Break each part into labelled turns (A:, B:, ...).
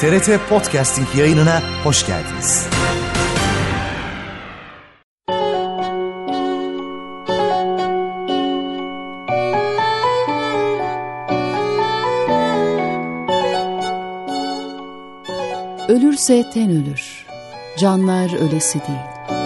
A: TRT Podcasting yayınına hoş geldiniz.
B: Ölürse ten ölür, canlar ölesi değil.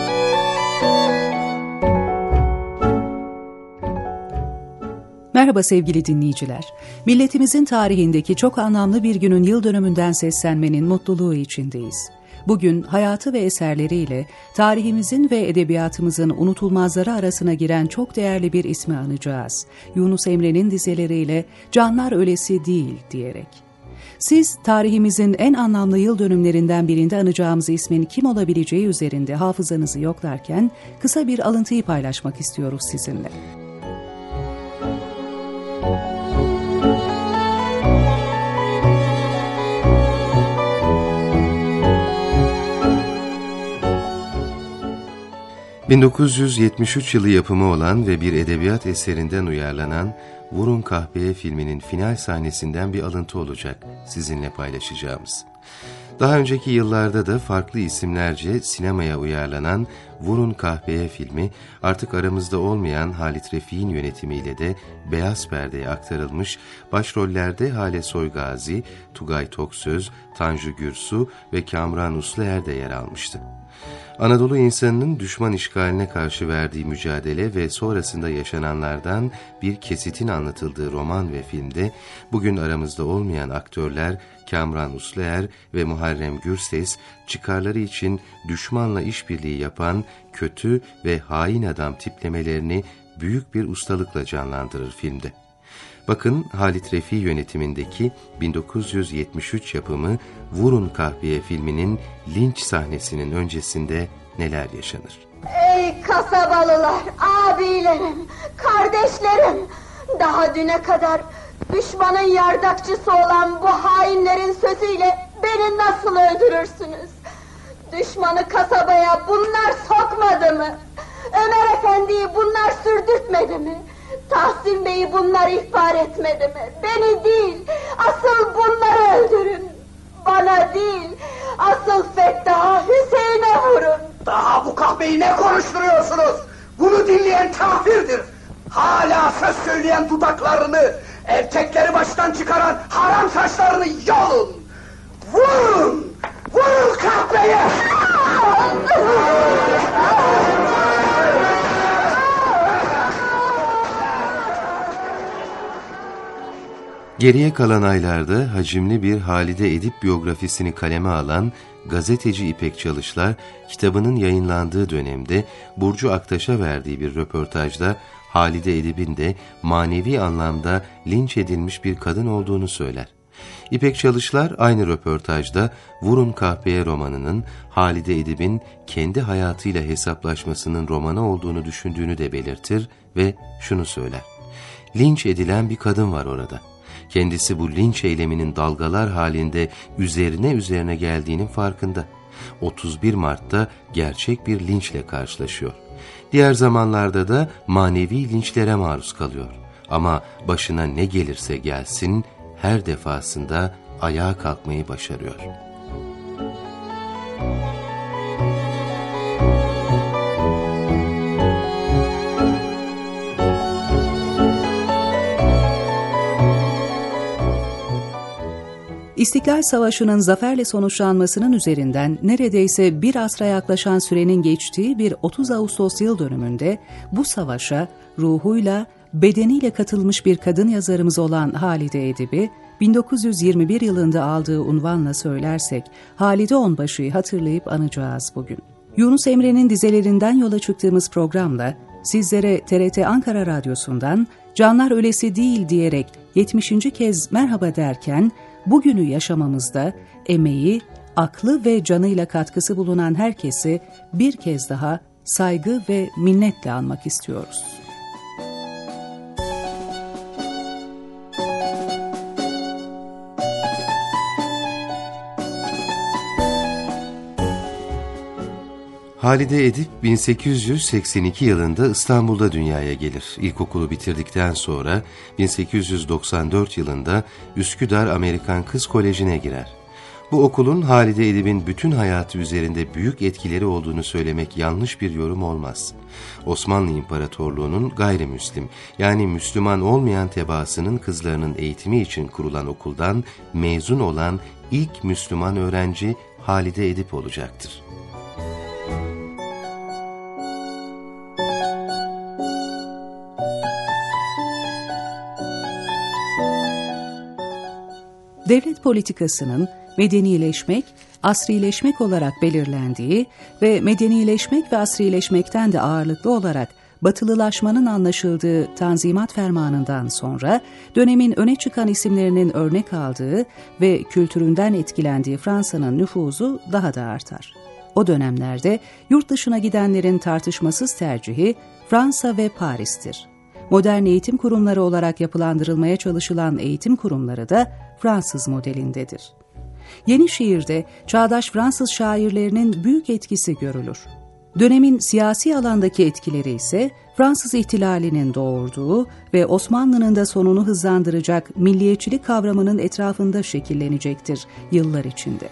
B: Merhaba sevgili dinleyiciler. Milletimizin tarihindeki çok anlamlı bir günün yıl dönümünden seslenmenin mutluluğu içindeyiz. Bugün hayatı ve eserleriyle tarihimizin ve edebiyatımızın unutulmazları arasına giren çok değerli bir ismi anacağız. Yunus Emre'nin dizeleriyle "Canlar ölesi değil" diyerek. Siz tarihimizin en anlamlı yıl dönümlerinden birinde anacağımız ismin kim olabileceği üzerinde hafızanızı yoklarken kısa bir alıntıyı paylaşmak istiyoruz sizinle.
C: ...1973 yılı yapımı olan ve bir edebiyat eserinden uyarlanan Vurun Kahpeye filminin final sahnesinden bir alıntı olacak sizinle paylaşacağımız. Daha önceki yıllarda da farklı isimlerce sinemaya uyarlanan Vurun Kahpeye filmi artık aramızda olmayan Halit Refik'in yönetimiyle de beyaz perdeye aktarılmış, başrollerde Hale Soygazi, Tugay Toksöz, Tanju Gürsu ve Kamran Usluer de yer almıştı. Anadolu insanının düşman işgaline karşı verdiği mücadele ve sonrasında yaşananlardan bir kesitin anlatıldığı roman ve filmde bugün aramızda olmayan aktörler Kamran Usluer ve Muharrem Gürses çıkarları için düşmanla işbirliği yapan kötü ve hain adam tiplemelerini büyük bir ustalıkla canlandırır filmde. Bakın Halit Refik yönetimindeki 1973 yapımı Vurun Kahpeye filminin linç sahnesinin öncesinde neler yaşanır?
D: Ey kasabalılar, abilerim, kardeşlerim! Daha düne kadar düşmanın yardakçısı olan bu hainlerin sözüyle beni nasıl öldürürsünüz? Düşmanı kasabaya bunlar sokmadı mı? Ömer Efendi'yi bunlar sürdürtmedi mi? Tahsin Bey'i bunlar ihbar etmedi mi? Beni değil, asıl bunları öldürün. Bana değil, asıl Fettah'a, Hüseyin'e vurun.
E: Daha bu kahveyi ne konuşturuyorsunuz? Bunu dinleyen kafirdir. Hala söz söyleyen dudaklarını, erkekleri baştan çıkaran haram saçlarını yolun. Vurun! Vurun kahveye!
C: Geriye kalan aylarda hacimli bir Halide Edip biyografisini kaleme alan gazeteci İpek Çalışlar, kitabının yayınlandığı dönemde Burcu Aktaş'a verdiği bir röportajda Halide Edip'in de manevi anlamda linç edilmiş bir kadın olduğunu söyler. İpek Çalışlar aynı röportajda Vurun Kahpeye romanının Halide Edip'in kendi hayatıyla hesaplaşmasının romanı olduğunu düşündüğünü de belirtir ve şunu söyler: "Linç edilen bir kadın var orada. Kendisi bu linç eyleminin dalgalar halinde üzerine geldiğinin farkında. 31 Mart'ta gerçek bir linçle karşılaşıyor. Diğer zamanlarda da manevi linçlere maruz kalıyor. Ama başına ne gelirse gelsin her defasında ayağa kalkmayı başarıyor."
B: İstiklal Savaşı'nın zaferle sonuçlanmasının üzerinden neredeyse bir asra yaklaşan sürenin geçtiği bir 30 Ağustos yıl dönümünde bu savaşa ruhuyla, bedeniyle katılmış bir kadın yazarımız olan Halide Edip'i 1921 yılında aldığı unvanla söylersek Halide Onbaşı'yı hatırlayıp anacağız bugün. Yunus Emre'nin dizelerinden yola çıktığımız programla sizlere TRT Ankara Radyosu'ndan "Canlar ölesi değil" diyerek 70. kez merhaba derken bugünü yaşamamızda emeği, aklı ve canıyla katkısı bulunan herkesi bir kez daha saygı ve minnetle anmak istiyoruz.
C: Halide Edip 1882 yılında İstanbul'da dünyaya gelir. İlkokulu bitirdikten sonra 1894 yılında Üsküdar Amerikan Kız Koleji'ne girer. Bu okulun Halide Edip'in bütün hayatı üzerinde büyük etkileri olduğunu söylemek yanlış bir yorum olmaz. Osmanlı İmparatorluğu'nun gayrimüslim, yani Müslüman olmayan tebaasının kızlarının eğitimi için kurulan okuldan mezun olan ilk Müslüman öğrenci Halide Edip olacaktır.
B: Devlet politikasının medenileşmek, asrileşmek olarak belirlendiği ve medenileşmek ve asrileşmekten de ağırlıklı olarak batılılaşmanın anlaşıldığı Tanzimat Fermanı'ndan sonra dönemin öne çıkan isimlerinin örnek aldığı ve kültüründen etkilendiği Fransa'nın nüfuzu daha da artar. O dönemlerde yurt dışına gidenlerin tartışmasız tercihi Fransa ve Paris'tir. Modern eğitim kurumları olarak yapılandırılmaya çalışılan eğitim kurumları da Fransız modelindedir. Yenişehir'de çağdaş Fransız şairlerinin büyük etkisi görülür. Dönemin siyasi alandaki etkileri ise Fransız ihtilalinin doğurduğu ve Osmanlı'nın da sonunu hızlandıracak milliyetçilik kavramının etrafında şekillenecektir yıllar içinde.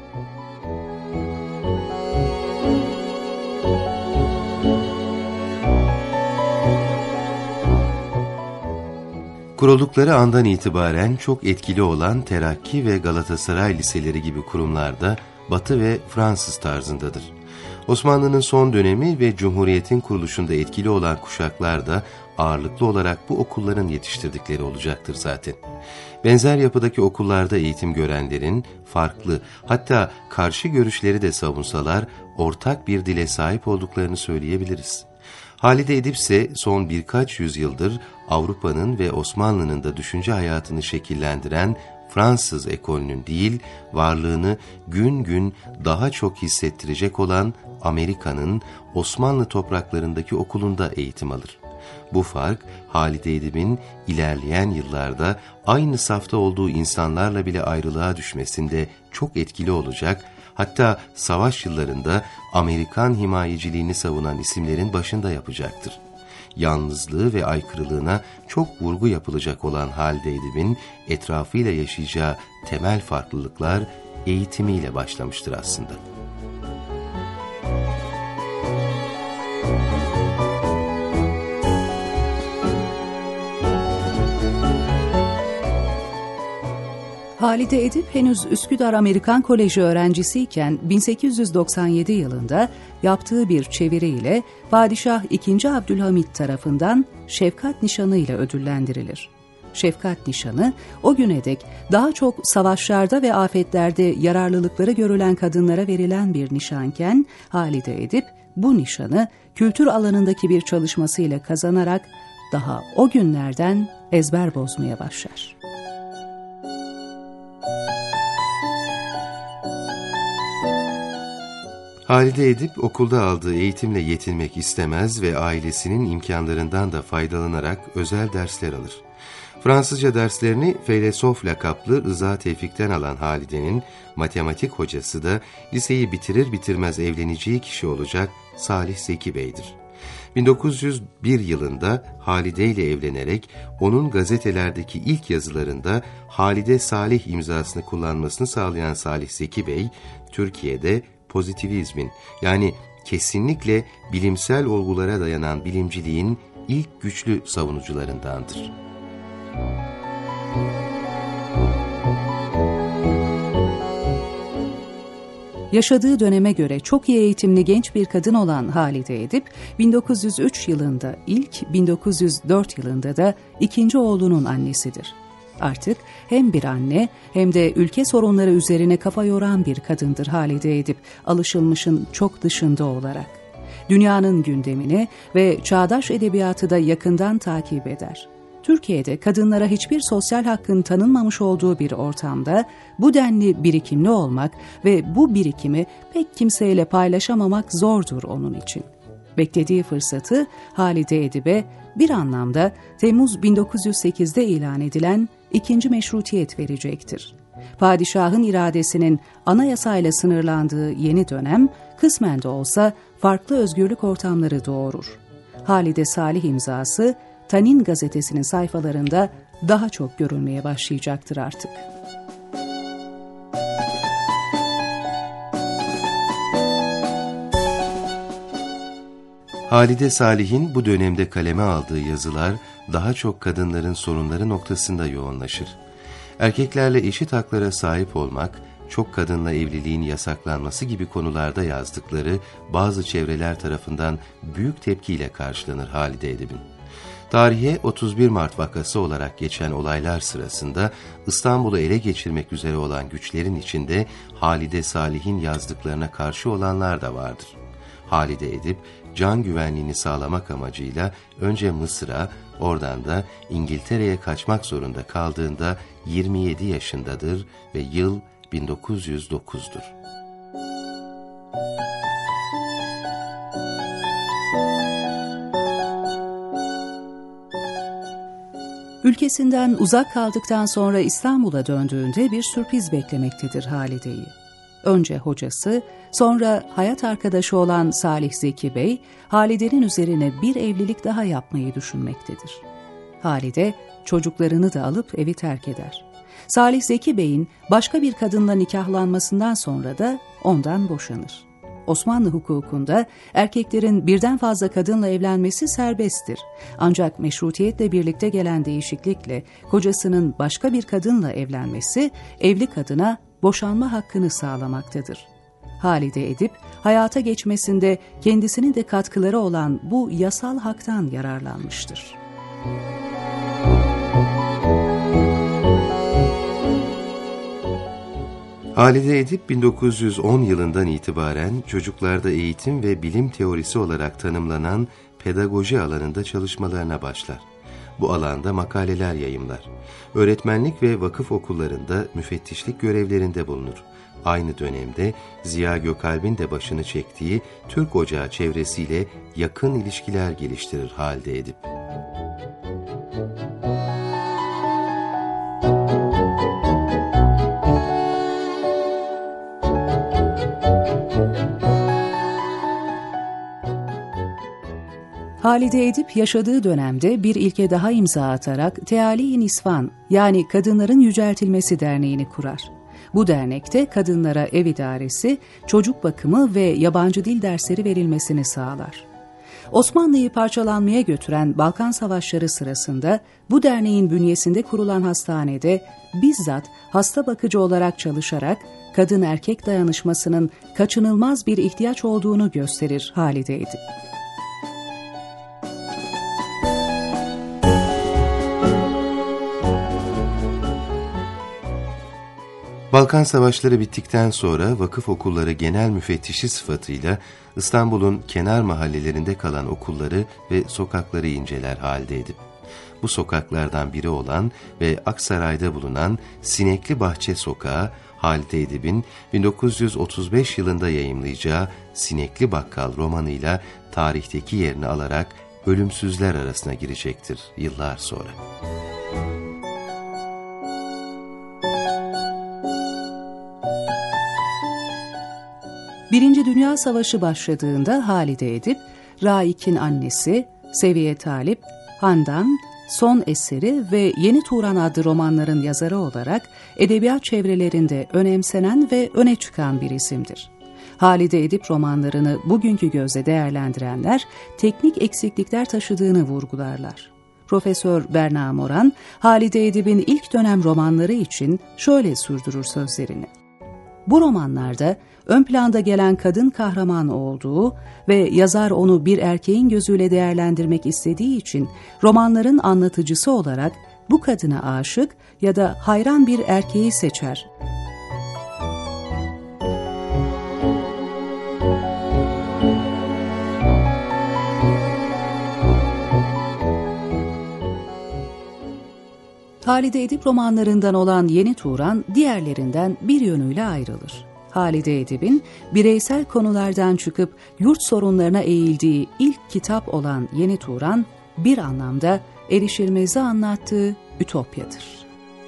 C: Kuruldukları andan itibaren çok etkili olan Terakki ve Galatasaray liseleri gibi kurumlarda Batı ve Fransız tarzındadır. Osmanlı'nın son dönemi ve Cumhuriyet'in kuruluşunda etkili olan kuşaklar da ağırlıklı olarak bu okulların yetiştirdikleri olacaktır zaten. Benzer yapıdaki okullarda eğitim görenlerin farklı, hatta karşı görüşleri de savunsalar ortak bir dile sahip olduklarını söyleyebiliriz. Halide Edip ise son birkaç yüzyıldır Avrupa'nın ve Osmanlı'nın da düşünce hayatını şekillendiren Fransız ekolünün değil, varlığını gün gün daha çok hissettirecek olan Amerika'nın Osmanlı topraklarındaki okulunda eğitim alır. Bu fark, Halide Edip'in ilerleyen yıllarda aynı safta olduğu insanlarla bile ayrılığa düşmesinde çok etkili olacak, hatta savaş yıllarında Amerikan himayeciliğini savunan isimlerin başında yapacaktır. Yalnızlığı ve aykırılığına çok vurgu yapılacak olan Halide Edip'in etrafıyla yaşayacağı temel farklılıklar eğitimiyle başlamıştır aslında.
B: Halide Edip henüz Üsküdar Amerikan Koleji öğrencisiyken 1897 yılında yaptığı bir çeviriyle Padişah II. Abdülhamit tarafından Şefkat Nişanı ile ödüllendirilir. Şefkat Nişanı o güne dek daha çok savaşlarda ve afetlerde yararlılıkları görülen kadınlara verilen bir nişanken Halide Edip bu nişanı kültür alanındaki bir çalışmasıyla kazanarak daha o günlerden ezber bozmaya başlar.
C: Halide Edip okulda aldığı eğitimle yetinmek istemez ve ailesinin imkanlarından da faydalanarak özel dersler alır. Fransızca derslerini Feylesof lakaplı Rıza Tevfik'ten alan Halide'nin matematik hocası da liseyi bitirir bitirmez evleneceği kişi olacak Salih Zeki Bey'dir. 1901 yılında Halide ile evlenerek onun gazetelerdeki ilk yazılarında Halide Salih imzasını kullanmasını sağlayan Salih Zeki Bey, Türkiye'de pozitivizmin, yani kesinlikle bilimsel olgulara dayanan bilimciliğin ilk güçlü savunucularındandır.
B: Yaşadığı döneme göre çok iyi eğitimli genç bir kadın olan Halide Edip, 1903 yılında ilk, 1904 yılında da ikinci oğlunun annesidir. Artık hem bir anne hem de ülke sorunları üzerine kafa yoran bir kadındır Halide Edip, alışılmışın çok dışında olarak. Dünyanın gündemini ve çağdaş edebiyatı da yakından takip eder. Türkiye'de kadınlara hiçbir sosyal hakkın tanınmamış olduğu bir ortamda bu denli birikimli olmak ve bu birikimi pek kimseyle paylaşamamak zordur onun için. Beklediği fırsatı Halide Edip'e bir anlamda Temmuz 1908'de ilan edilen ikinci meşrutiyet verecektir. Padişahın iradesinin anayasayla sınırlandığı yeni dönem, kısmen de olsa farklı özgürlük ortamları doğurur. Halide Salih imzası, Tanin gazetesinin sayfalarında daha çok görülmeye başlayacaktır artık.
C: Halide Salih'in bu dönemde kaleme aldığı yazılar daha çok kadınların sorunları noktasında yoğunlaşır. Erkeklerle eşit haklara sahip olmak, çok kadınla evliliğin yasaklanması gibi konularda yazdıkları bazı çevreler tarafından büyük tepkiyle karşılanır Halide Edip'in. Tarihe 31 Mart vakası olarak geçen olaylar sırasında İstanbul'u ele geçirmek üzere olan güçlerin içinde Halide Salih'in yazdıklarına karşı olanlar da vardır. Halide Edip, can güvenliğini sağlamak amacıyla önce Mısır'a, oradan da İngiltere'ye kaçmak zorunda kaldığında 27 yaşındadır ve yıl 1909'dur.
B: Ülkesinden uzak kaldıktan sonra İstanbul'a döndüğünde bir sürpriz beklemektedir Halide'yi. Önce hocası, sonra hayat arkadaşı olan Salih Zeki Bey, Halide'nin üzerine bir evlilik daha yapmayı düşünmektedir. Halide, çocuklarını da alıp evi terk eder. Salih Zeki Bey'in başka bir kadınla nikahlanmasından sonra da ondan boşanır. Osmanlı hukukunda erkeklerin birden fazla kadınla evlenmesi serbesttir. Ancak meşrutiyetle birlikte gelen değişiklikle kocasının başka bir kadınla evlenmesi evli kadına boşanma hakkını sağlamaktadır. Halide Edip, hayata geçmesinde kendisinin de katkıları olan bu yasal haktan yararlanmıştır.
C: Halide Edip 1910 yılından itibaren çocuklarda eğitim ve bilim teorisi olarak tanımlanan pedagoji alanında çalışmalarına başlar. Bu alanda makaleler yayımlar. Öğretmenlik ve vakıf okullarında müfettişlik görevlerinde bulunur. Aynı dönemde Ziya Gökalp'in de başını çektiği Türk Ocağı çevresiyle yakın ilişkiler geliştirir Halide Edip.
B: Halide Edip yaşadığı dönemde bir ilke daha imza atarak Teali-i Nisvan, yani Kadınların Yüceltilmesi Derneği'ni kurar. Bu dernekte kadınlara ev idaresi, çocuk bakımı ve yabancı dil dersleri verilmesini sağlar. Osmanlı'yı parçalanmaya götüren Balkan Savaşları sırasında bu derneğin bünyesinde kurulan hastanede bizzat hasta bakıcı olarak çalışarak kadın erkek dayanışmasının kaçınılmaz bir ihtiyaç olduğunu gösterir Halide Edip.
C: Balkan Savaşları bittikten sonra vakıf okulları genel müfettişi sıfatıyla İstanbul'un kenar mahallelerinde kalan okulları ve sokakları inceler Halide Edip. Bu sokaklardan biri olan ve Aksaray'da bulunan Sinekli Bahçe Sokağı, Halide Edip'in 1935 yılında yayımlayacağı Sinekli Bakkal romanıyla tarihteki yerini alarak ölümsüzler arasına girecektir yıllar sonra.
B: Birinci Dünya Savaşı başladığında Halide Edip, Raik'in annesi, Seviye Talip, Handan, Son Eseri ve Yeni Turan adlı romanların yazarı olarak edebiyat çevrelerinde önemsenen ve öne çıkan bir isimdir. Halide Edip romanlarını bugünkü gözle değerlendirenler teknik eksiklikler taşıdığını vurgularlar. Profesör Berna Moran, Halide Edip'in ilk dönem romanları için şöyle sürdürür sözlerini. Bu romanlarda ön planda gelen kadın kahraman olduğu ve yazar onu bir erkeğin gözüyle değerlendirmek istediği için romanların anlatıcısı olarak bu kadına aşık ya da hayran bir erkeği seçer. Halide Edip romanlarından olan Yeni Turan diğerlerinden bir yönüyle ayrılır. Halide Edip'in bireysel konulardan çıkıp yurt sorunlarına eğildiği ilk kitap olan Yeni Turan, bir anlamda erişilmezi anlattığı ütopyadır.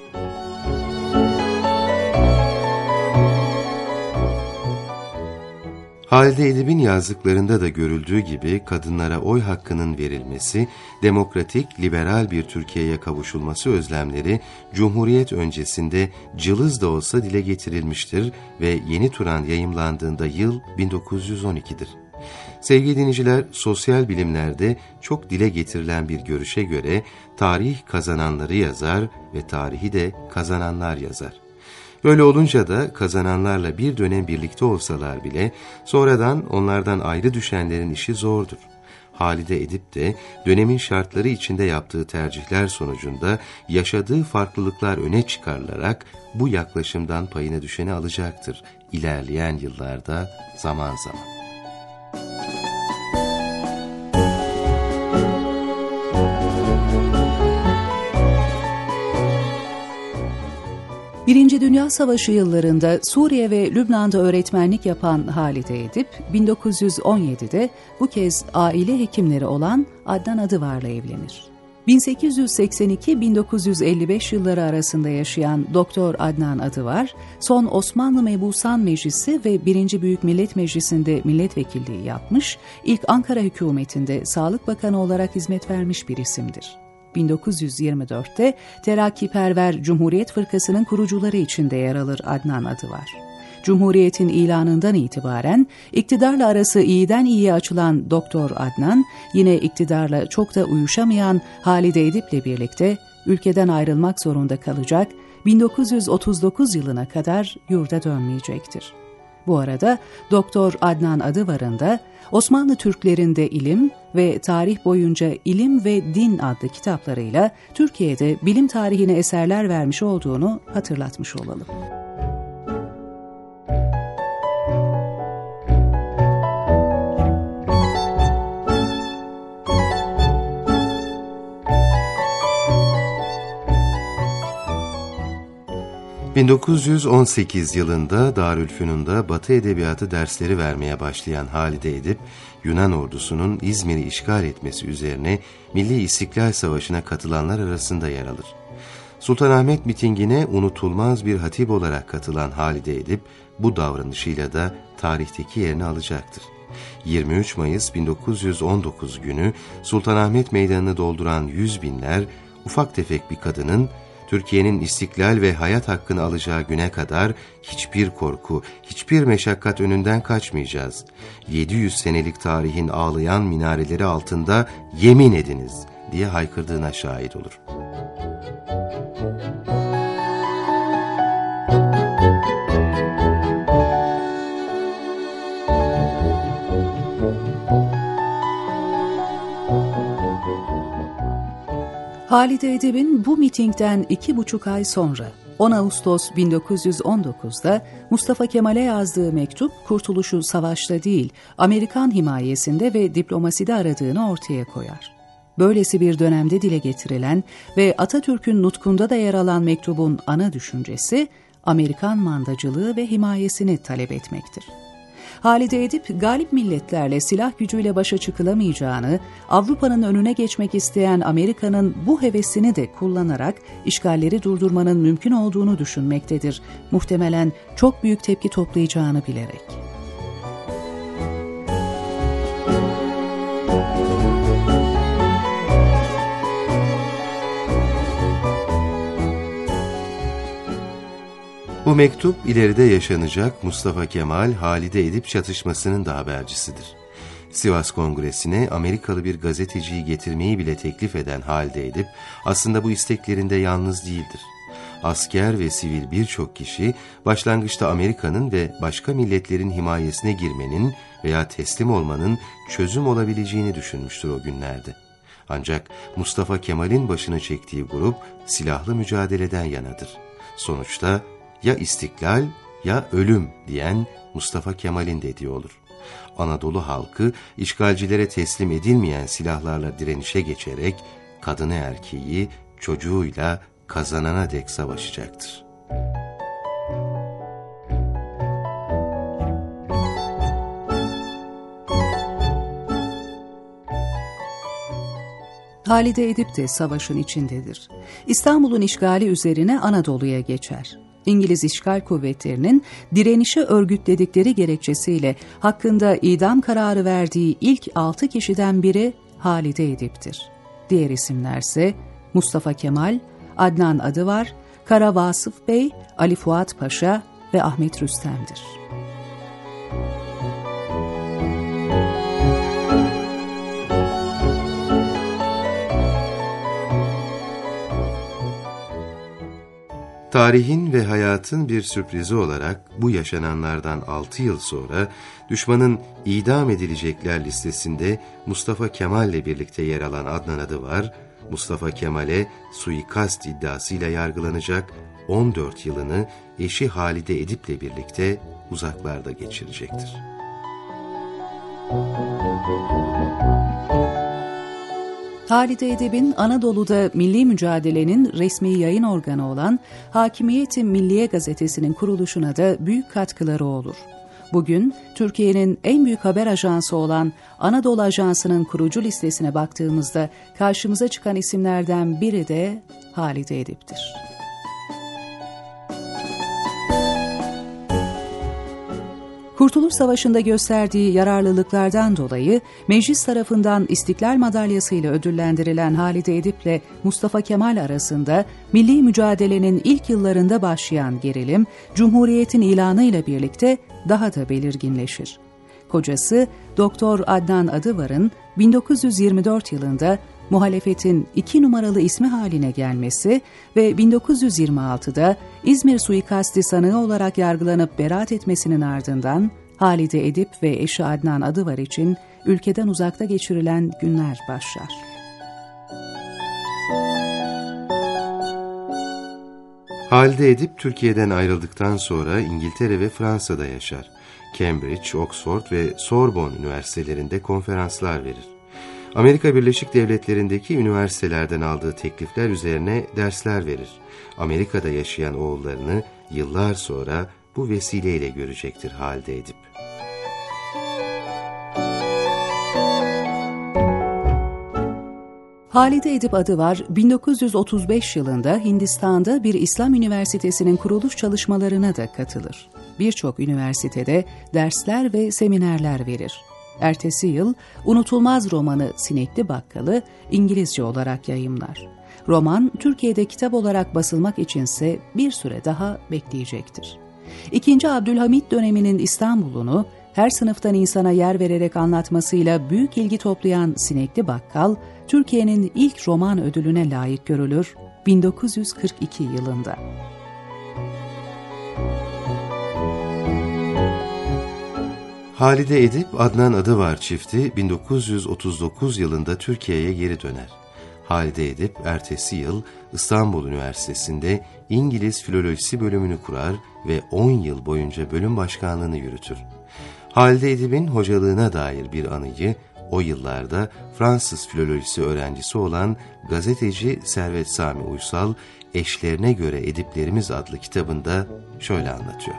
C: Halide Edip'in yazdıklarında da görüldüğü gibi kadınlara oy hakkının verilmesi, demokratik, liberal bir Türkiye'ye kavuşulması özlemleri Cumhuriyet öncesinde cılız da olsa dile getirilmiştir ve Yeni Turan yayımlandığında yıl 1912'dir. Sevgili dinleyiciler, sosyal bilimlerde çok dile getirilen bir görüşe göre tarih kazananları yazar ve tarihi de kazananlar yazar. Böyle olunca da kazananlarla bir dönem birlikte olsalar bile sonradan onlardan ayrı düşenlerin işi zordur. Halide Edip de dönemin şartları içinde yaptığı tercihler sonucunda yaşadığı farklılıklar öne çıkarılarak bu yaklaşımdan payına düşeni alacaktır ilerleyen yıllarda zaman zaman.
B: Birinci Dünya Savaşı yıllarında Suriye ve Lübnan'da öğretmenlik yapan Halide Edip, 1917'de bu kez aile hekimleri olan Adnan Adıvar'la evlenir. 1882-1955 yılları arasında yaşayan Doktor Adnan Adıvar, son Osmanlı Mebusan Meclisi ve 1. Büyük Millet Meclisi'nde milletvekilliği yapmış, ilk Ankara hükümetinde Sağlık Bakanı olarak hizmet vermiş bir isimdir. 1924'te Terakkiperver Cumhuriyet Fırkası'nın kurucuları içinde yer alır Adnan Adıvar. Cumhuriyetin ilanından itibaren iktidarla arası iyiden iyiye açılan Doktor Adnan, yine iktidarla çok da uyuşamayan Halide Edip'le birlikte ülkeden ayrılmak zorunda kalacak, 1939 yılına kadar yurda dönmeyecektir. Bu arada Doktor Adnan Adıvar'ın da Osmanlı Türklerinde İlim ve Tarih boyunca İlim ve Din adlı kitaplarıyla Türkiye'de bilim tarihine eserler vermiş olduğunu hatırlatmış olalım.
C: ...1918 yılında Darülfünun'da Batı Edebiyatı dersleri vermeye başlayan Halide Edip, Yunan ordusunun İzmir'i işgal etmesi üzerine Milli İstiklal Savaşı'na katılanlar arasında yer alır. Sultanahmet mitingine unutulmaz bir hatip olarak katılan Halide Edip, bu davranışıyla da tarihteki yerini alacaktır. 23 Mayıs 1919 günü Sultanahmet Meydanı'nı dolduran yüz binler, ufak tefek bir kadının, Türkiye'nin istiklal ve hayat hakkını alacağı güne kadar hiçbir korku, hiçbir meşakkat önünden kaçmayacağız. 700 senelik tarihin ağlayan minareleri altında yemin ediniz diye haykırdığına şahit olur.
B: Halide Edip'in bu mitingden 2,5 ay sonra 10 Ağustos 1919'da Mustafa Kemal'e yazdığı mektup kurtuluşu savaşta değil, Amerikan himayesinde ve diplomaside aradığını ortaya koyar. Böylesi bir dönemde dile getirilen ve Atatürk'ün nutkunda da yer alan mektubun ana düşüncesi, Amerikan mandacılığı ve himayesini talep etmektir. Halide Edip, galip milletlerle silah gücüyle başa çıkılamayacağını, Avrupa'nın önüne geçmek isteyen Amerika'nın bu hevesini de kullanarak işgalleri durdurmanın mümkün olduğunu düşünmektedir. Muhtemelen çok büyük tepki toplayacağını bilerek.
C: Bu mektup ileride yaşanacak Mustafa Kemal-Halide Edip çatışmasının da habercisidir. Sivas Kongresi'ne Amerikalı bir gazeteciyi getirmeyi bile teklif eden Halide Edip aslında bu isteklerinde yalnız değildir. Asker ve sivil birçok kişi başlangıçta Amerika'nın ve başka milletlerin himayesine girmenin veya teslim olmanın çözüm olabileceğini düşünmüştür o günlerde. Ancak Mustafa Kemal'in başını çektiği grup silahlı mücadeleden yanadır. Sonuçta ya istiklal ya ölüm diyen Mustafa Kemal'in dediği olur. Anadolu halkı işgalcilere teslim edilmeyen silahlarla direnişe geçerek kadını erkeği çocuğuyla kazanana dek savaşacaktır.
B: Halide Edip de savaşın içindedir. İstanbul'un işgali üzerine Anadolu'ya geçer. İngiliz işgal kuvvetlerinin direnişi örgütledikleri gerekçesiyle hakkında idam kararı verdiği ilk 6 kişiden biri Halide Edip'tir. Diğer isimlerse Mustafa Kemal, Adnan Adıvar, Kara Vasıf Bey, Ali Fuat Paşa ve Ahmet Rüstem'dir.
C: Tarihin ve hayatın bir sürprizi olarak bu yaşananlardan 6 yıl sonra düşmanın idam edilecekler listesinde Mustafa Kemal ile birlikte yer alan Adnan Adıvar, Mustafa Kemal'e suikast iddiasıyla yargılanacak, 14 yılını eşi Halide Edip'le birlikte uzaklarda geçirecektir.
B: Halide Edip'in Anadolu'da milli mücadelenin resmi yayın organı olan Hakimiyet-i Milliye gazetesinin kuruluşuna da büyük katkıları olur. Bugün Türkiye'nin en büyük haber ajansı olan Anadolu Ajansı'nın kurucu listesine baktığımızda karşımıza çıkan isimlerden biri de Halide Edip'tir. Kurtuluş Savaşı'nda gösterdiği yararlılıklardan dolayı meclis tarafından İstiklal Madalyası ile ödüllendirilen Halide Edip'le Mustafa Kemal arasında milli mücadelenin ilk yıllarında başlayan gerilim, Cumhuriyet'in ilanıyla birlikte daha da belirginleşir. Kocası Doktor Adnan Adıvar'ın 1924 yılında muhalefetin 2 numaralı ismi haline gelmesi ve 1926'da İzmir suikasti sanığı olarak yargılanıp beraat etmesinin ardından Halide Edip ve eşi Adnan Adıvar için ülkeden uzakta geçirilen günler başlar.
C: Halide Edip Türkiye'den ayrıldıktan sonra İngiltere ve Fransa'da yaşar. Cambridge, Oxford ve Sorbonne üniversitelerinde konferanslar verir. Amerika Birleşik Devletleri'ndeki üniversitelerden aldığı teklifler üzerine dersler verir. Amerika'da yaşayan oğullarını yıllar sonra bu vesileyle görecektir Halide Edip.
B: Halide Edip Adıvar, 1935 yılında Hindistan'da bir İslam üniversitesinin kuruluş çalışmalarına da katılır. Birçok üniversitede dersler ve seminerler verir. Ertesi yıl unutulmaz romanı Sinekli Bakkalı İngilizce olarak yayımlar. Roman Türkiye'de kitap olarak basılmak içinse bir süre daha bekleyecektir. İkinci Abdülhamit döneminin İstanbul'unu her sınıftan insana yer vererek anlatmasıyla büyük ilgi toplayan Sinekli Bakkal, Türkiye'nin ilk roman ödülüne layık görülür 1942 yılında.
C: Halide Edip, Adnan Adıvar çifti 1939 yılında Türkiye'ye geri döner. Halide Edip ertesi yıl İstanbul Üniversitesi'nde İngiliz Filolojisi bölümünü kurar ve 10 yıl boyunca bölüm başkanlığını yürütür. Halide Edip'in hocalığına dair bir anıyı o yıllarda Fransız filolojisi öğrencisi olan gazeteci Servet Sami Uysal, Eşlerine Göre Ediplerimiz adlı kitabında şöyle anlatıyor.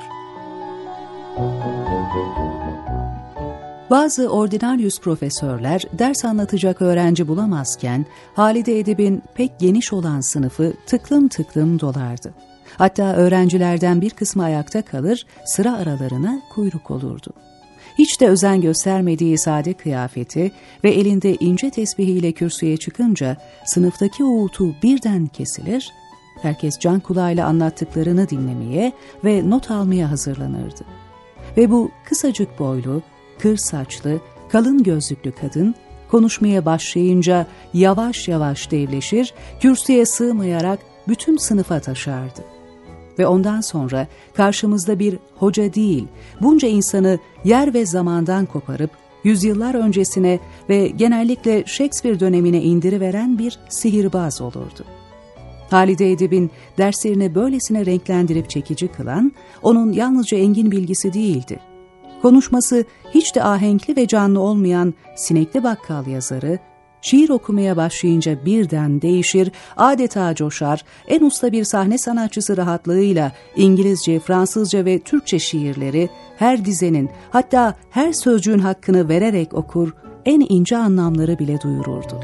B: Bazı ordinaryüs profesörler ders anlatacak öğrenci bulamazken Halide Edip'in pek geniş olan sınıfı tıklım tıklım dolardı. Hatta öğrencilerden bir kısmı ayakta kalır, sıra aralarına kuyruk olurdu. Hiç de özen göstermediği sade kıyafeti ve elinde ince tesbihiyle kürsüye çıkınca sınıftaki uğultu birden kesilir, herkes can kulağıyla anlattıklarını dinlemeye ve not almaya hazırlanırdı. Ve bu kısacık boylu, kır saçlı, kalın gözlüklü kadın konuşmaya başlayınca yavaş yavaş devleşir, kürsüye sığmayarak bütün sınıfa taşardı. Ve ondan sonra karşımızda bir hoca değil, bunca insanı yer ve zamandan koparıp yüzyıllar öncesine ve genellikle Shakespeare dönemine indiriveren bir sihirbaz olurdu. Halide Edip'in derslerini böylesine renklendirip çekici kılan, onun yalnızca engin bilgisi değildi. Konuşması hiç de ahenkli ve canlı olmayan Sinekli Bakkal yazarı, şiir okumaya başlayınca birden değişir, adeta coşar, en usta bir sahne sanatçısı rahatlığıyla İngilizce, Fransızca ve Türkçe şiirleri her dizenin, hatta her sözcüğün hakkını vererek okur, en ince anlamları bile duyururdu.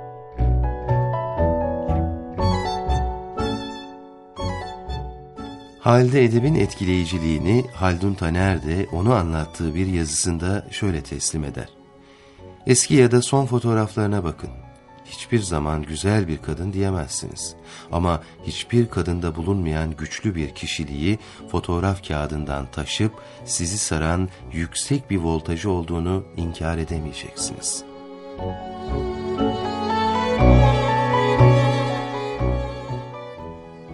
C: Halide Edip'in etkileyiciliğini Haldun Taner de onu anlattığı bir yazısında şöyle teslim eder. Eski ya da son fotoğraflarına bakın. Hiçbir zaman güzel bir kadın diyemezsiniz. Ama hiçbir kadında bulunmayan güçlü bir kişiliği fotoğraf kağıdından taşıp sizi saran yüksek bir voltajı olduğunu inkar edemeyeceksiniz.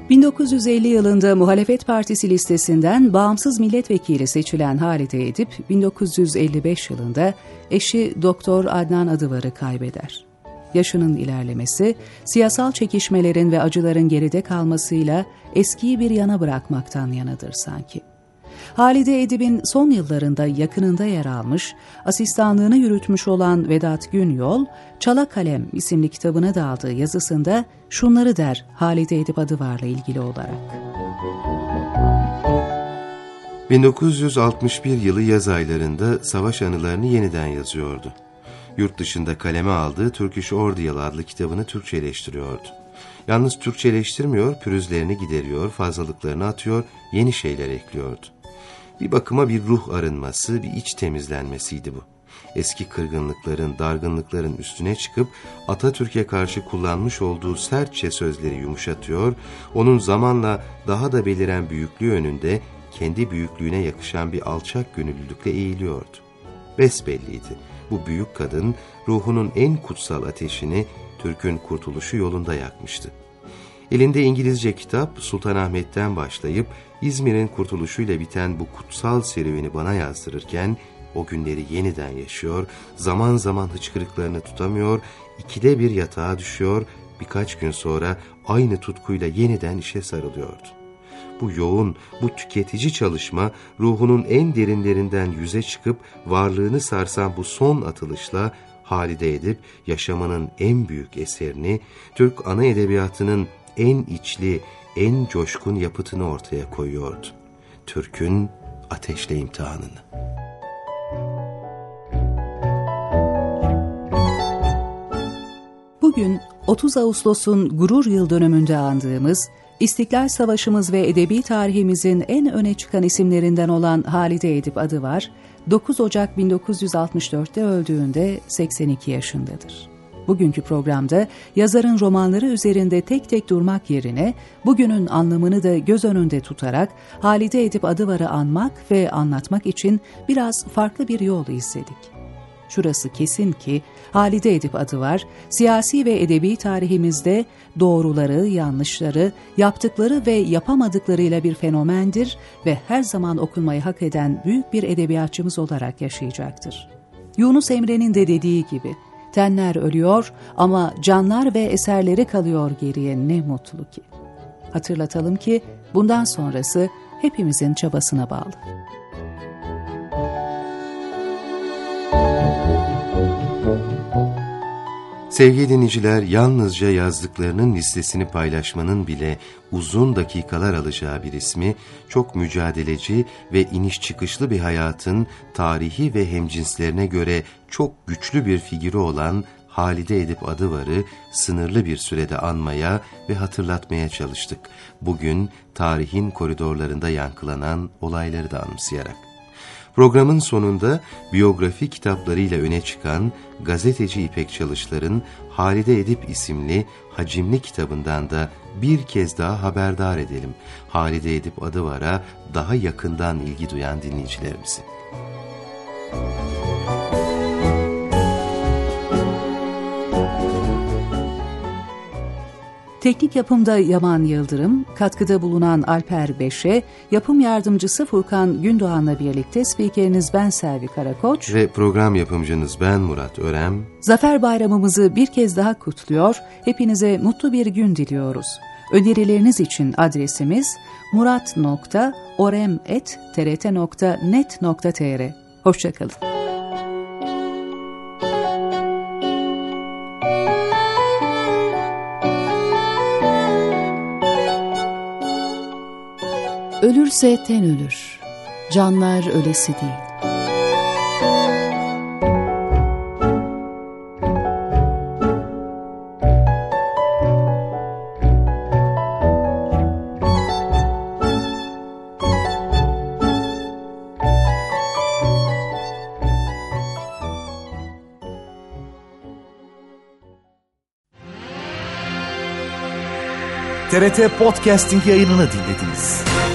B: 1950 yılında Muhalefet Partisi listesinden bağımsız milletvekili seçilen Halide Edip, 1955 yılında eşi Doktor Adnan Adıvar'ı kaybeder. Yaşının ilerlemesi, siyasal çekişmelerin ve acıların geride kalmasıyla eskiyi bir yana bırakmaktan yanadır sanki. Halide Edip'in son yıllarında yakınında yer almış, asistanlığını yürütmüş olan Vedat Günyol, Çala Kalem isimli kitabına daldığı yazısında şunları der Halide Edip Adıvar'la ilgili olarak.
C: 1961 yılı yaz aylarında savaş anılarını yeniden yazıyordu. Yurt dışında kaleme aldığı Turkish Ordeal adlı kitabını Türkçeleştiriyordu. Yalnız Türkçeleştirmiyor, pürüzlerini gideriyor, fazlalıklarını atıyor, yeni şeyler ekliyordu. Bir bakıma bir ruh arınması, bir iç temizlenmesiydi bu. Eski kırgınlıkların, dargınlıkların üstüne çıkıp Atatürk'e karşı kullanmış olduğu sertçe sözleri yumuşatıyor, onun zamanla daha da beliren büyüklüğü önünde kendi büyüklüğüne yakışan bir alçak gönüllülükle eğiliyordu. Besbelliydi. Bu büyük kadın ruhunun en kutsal ateşini Türk'ün kurtuluşu yolunda yakmıştı. Elinde İngilizce kitap Sultanahmet'ten başlayıp İzmir'in kurtuluşuyla biten bu kutsal serüveni bana yazdırırken o günleri yeniden yaşıyor, zaman zaman hıçkırıklarını tutamıyor, ikide bir yatağa düşüyor, birkaç gün sonra aynı tutkuyla yeniden işe sarılıyordu. Bu yoğun, bu tüketici çalışma ruhunun en derinlerinden yüze çıkıp varlığını sarsan bu son atılışla Halide Edip yaşamının en büyük eserini, Türk ana edebiyatının en içli, en coşkun yapıtını ortaya koyuyordu. Türk'ün ateşle imtihanını.
B: Bugün 30 Ağustos'un gurur yıl dönümünde andığımız, İstiklal Savaşımız ve edebi tarihimizin en öne çıkan isimlerinden olan Halide Edip Adıvar, 9 Ocak 1964'te öldüğünde 82 yaşındadır. Bugünkü programda yazarın romanları üzerinde tek tek durmak yerine bugünün anlamını da göz önünde tutarak Halide Edip Adıvar'ı anmak ve anlatmak için biraz farklı bir yol izledik. Şurası kesin ki Halide Edip Adıvar, siyasi ve edebi tarihimizde doğruları, yanlışları, yaptıkları ve yapamadıklarıyla bir fenomendir ve her zaman okunmayı hak eden büyük bir edebiyatçımız olarak yaşayacaktır. Yunus Emre'nin de dediği gibi, tenler ölüyor ama canlar ve eserleri kalıyor geriye, ne mutlu ki. Hatırlatalım ki bundan sonrası hepimizin çabasına bağlı.
C: Sevgili dinleyiciler, yalnızca yazdıklarının listesini paylaşmanın bile uzun dakikalar alacağı bir ismi, çok mücadeleci ve iniş çıkışlı bir hayatın tarihi ve hemcinslerine göre çok güçlü bir figürü olan Halide Edip Adıvar'ı sınırlı bir sürede anmaya ve hatırlatmaya çalıştık. Bugün tarihin koridorlarında yankılanan olayları da anımsayarak. Programın sonunda biyografi kitaplarıyla öne çıkan gazeteci İpek Çalışlar'ın Halide Edip isimli hacimli kitabından da bir kez daha haberdar edelim Halide Edip Adıvar'a daha yakından ilgi duyan dinleyicilerimizi.
B: Teknik yapımda Yaman Yıldırım, katkıda bulunan Alper Beşe, yapım yardımcısı Furkan Gündoğan'la birlikte spikeriniz ben Selvi Karakoç
C: ve program yapımcınız ben Murat Örem.
B: Zafer Bayramımızı bir kez daha kutluyor, hepinize mutlu bir gün diliyoruz. Önerileriniz için adresimiz murat.orem@trt.net.tr. Hoşça kalın.
F: Ölürse ten ölür, canlar ölesi değil.
A: TRT Podcasting yayınını dinlediniz.